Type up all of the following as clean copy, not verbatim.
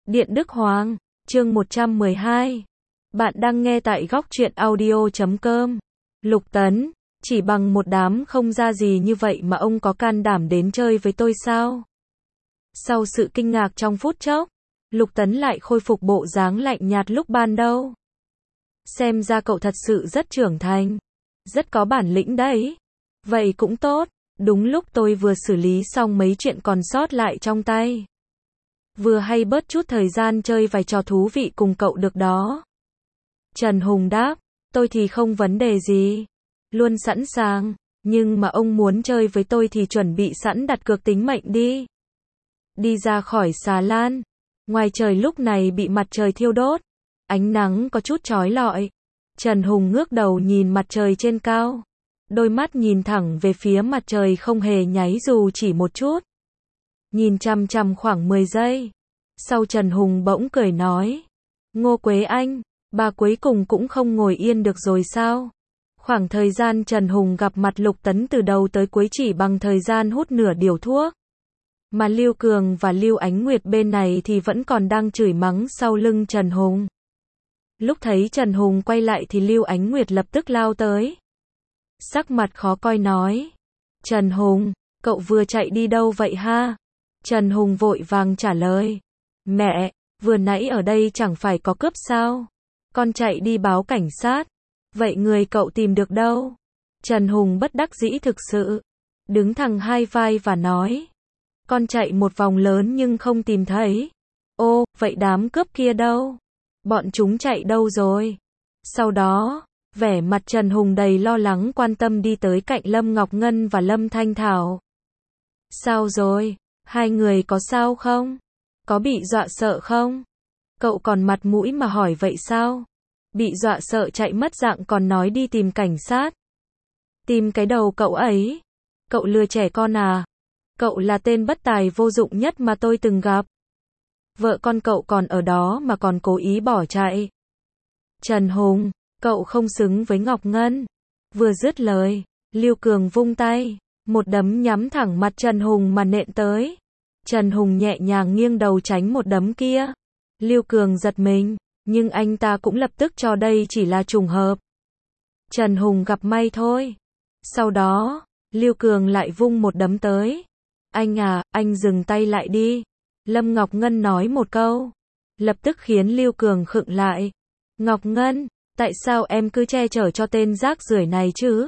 Điện Đức Hoàng, chương 112. Bạn đang nghe tại góc truyện audio.com. Lục Tấn, chỉ bằng một đám không ra gì như vậy mà ông có can đảm đến chơi với tôi sao? Sau sự kinh ngạc trong phút chốc, Lục Tấn lại khôi phục bộ dáng lạnh nhạt lúc ban đầu. Xem ra cậu thật sự rất trưởng thành, rất có bản lĩnh đấy. Vậy cũng tốt, đúng lúc tôi vừa xử lý xong mấy chuyện còn sót lại trong tay. Vừa hay bớt chút thời gian chơi vài trò thú vị cùng cậu được đó. Trần Hùng đáp, tôi thì không vấn đề gì. Luôn sẵn sàng, nhưng mà ông muốn chơi với tôi thì chuẩn bị sẵn đặt cược tính mệnh đi. Đi ra khỏi xà lan, ngoài trời lúc này bị mặt trời thiêu đốt, ánh nắng có chút chói lọi. Trần Hùng ngước đầu nhìn mặt trời trên cao. Đôi mắt nhìn thẳng về phía mặt trời không hề nháy dù chỉ một chút. Nhìn chằm chằm khoảng 10 giây. Sau Trần Hùng bỗng cười nói. Ngô Quế Anh, bà cuối cùng cũng không ngồi yên được rồi sao? Khoảng thời gian Trần Hùng gặp mặt Lục Tấn từ đầu tới cuối chỉ bằng thời gian hút nửa điều thuốc. Mà Lưu Cường và Lưu Ánh Nguyệt bên này thì vẫn còn đang chửi mắng sau lưng Trần Hùng. Lúc thấy Trần Hùng quay lại thì Lưu Ánh Nguyệt lập tức lao tới. Sắc mặt khó coi nói. Trần Hùng, cậu vừa chạy đi đâu vậy ha? Trần Hùng vội vàng trả lời. Mẹ, vừa nãy ở đây chẳng phải có cướp sao? Con chạy đi báo cảnh sát. Vậy người cậu tìm được đâu? Trần Hùng bất đắc dĩ thực sự. Đứng thẳng hai vai và nói. Con chạy một vòng lớn nhưng không tìm thấy. Ô, vậy đám cướp kia đâu? Bọn chúng chạy đâu rồi? Sau đó, vẻ mặt Trần Hùng đầy lo lắng quan tâm đi tới cạnh Lâm Ngọc Ngân và Lâm Thanh Thảo. Sao rồi? Hai người có sao không? Có bị dọa sợ không? Cậu còn mặt mũi mà hỏi vậy sao? Bị dọa sợ chạy mất dạng còn nói đi tìm cảnh sát. Tìm cái đầu cậu ấy. Cậu lừa trẻ con à? Cậu là tên bất tài vô dụng nhất mà tôi từng gặp. Vợ con cậu còn ở đó mà còn cố ý bỏ chạy. Trần Hùng, cậu không xứng với Ngọc Ngân. Vừa dứt lời, Lưu Cường vung tay, một đấm nhắm thẳng mặt Trần Hùng mà nện tới. Trần Hùng nhẹ nhàng nghiêng đầu tránh một đấm kia. Lưu Cường giật mình, nhưng anh ta cũng lập tức cho đây chỉ là trùng hợp. Trần Hùng gặp may thôi. Sau đó, Lưu Cường lại vung một đấm tới. Anh à, anh dừng tay lại đi. Lâm Ngọc Ngân nói một câu, lập tức khiến Lưu Cường khựng lại. Ngọc Ngân, tại sao em cứ che chở cho tên rác rưởi này chứ?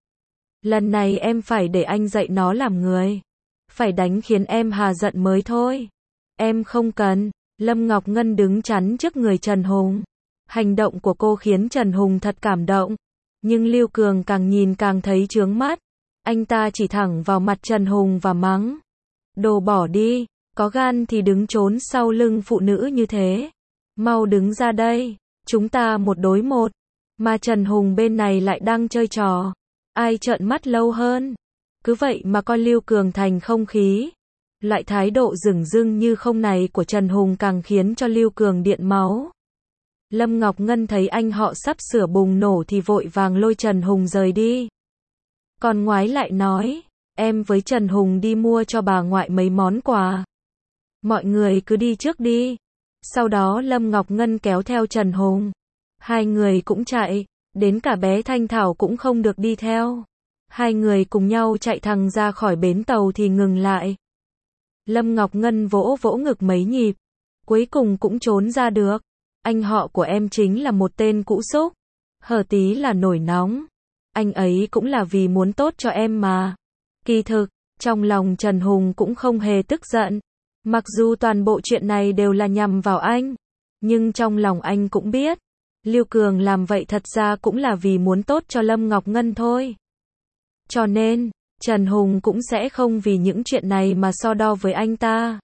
Lần này em phải để anh dạy nó làm người. Phải đánh khiến em hà giận mới thôi. Em không cần. Lâm Ngọc Ngân đứng chắn trước người Trần Hùng. Hành động của cô khiến Trần Hùng thật cảm động. Nhưng Lưu Cường càng nhìn càng thấy chướng mắt. Anh ta chỉ thẳng vào mặt Trần Hùng và mắng. Đồ bỏ đi, có gan thì đứng trốn sau lưng phụ nữ như thế. Mau đứng ra đây, chúng ta một đối một. Mà Trần Hùng bên này lại đang chơi trò. Ai trợn mắt lâu hơn. Cứ vậy mà coi Lưu Cường thành không khí. Loại thái độ dửng dưng như không này của Trần Hùng càng khiến cho Lưu Cường điện máu. Lâm Ngọc Ngân thấy anh họ sắp sửa bùng nổ thì vội vàng lôi Trần Hùng rời đi. Còn ngoái lại nói, em với Trần Hùng đi mua cho bà ngoại mấy món quà. Mọi người cứ đi trước đi. Sau đó Lâm Ngọc Ngân kéo theo Trần Hùng. Hai người cũng chạy, đến cả bé Thanh Thảo cũng không được đi theo. Hai người cùng nhau chạy thẳng ra khỏi bến tàu thì ngừng lại. Lâm Ngọc Ngân vỗ vỗ ngực mấy nhịp. Cuối cùng cũng trốn ra được. Anh họ của em chính là một tên cũ xúc. Hở tí là nổi nóng. Anh ấy cũng là vì muốn tốt cho em mà. Kỳ thực, trong lòng Trần Hùng cũng không hề tức giận. Mặc dù toàn bộ chuyện này đều là nhằm vào anh. Nhưng trong lòng anh cũng biết. Lưu Cường làm vậy thật ra cũng là vì muốn tốt cho Lâm Ngọc Ngân thôi. Cho nên, Trần Hùng cũng sẽ không vì những chuyện này mà so đo với anh ta.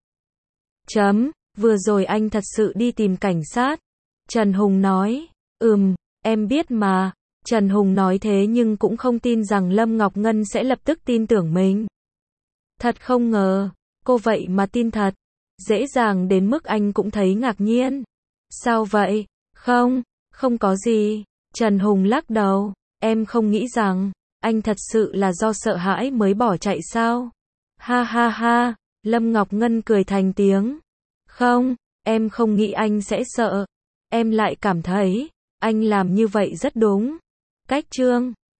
Vừa rồi anh thật sự đi tìm cảnh sát. Trần Hùng nói, em biết mà. Trần Hùng nói thế nhưng cũng không tin rằng Lâm Ngọc Ngân sẽ lập tức tin tưởng mình. Thật không ngờ, cô vậy mà tin thật. Dễ dàng đến mức anh cũng thấy ngạc nhiên. Sao vậy? Không có gì. Trần Hùng lắc đầu, em không nghĩ rằng anh thật sự là do sợ hãi mới bỏ chạy sao? Ha ha ha, Lâm Ngọc Ngân cười thành tiếng. Không, Em không nghĩ anh sẽ sợ. Em lại cảm thấy, anh làm như vậy rất đúng. Cách Trương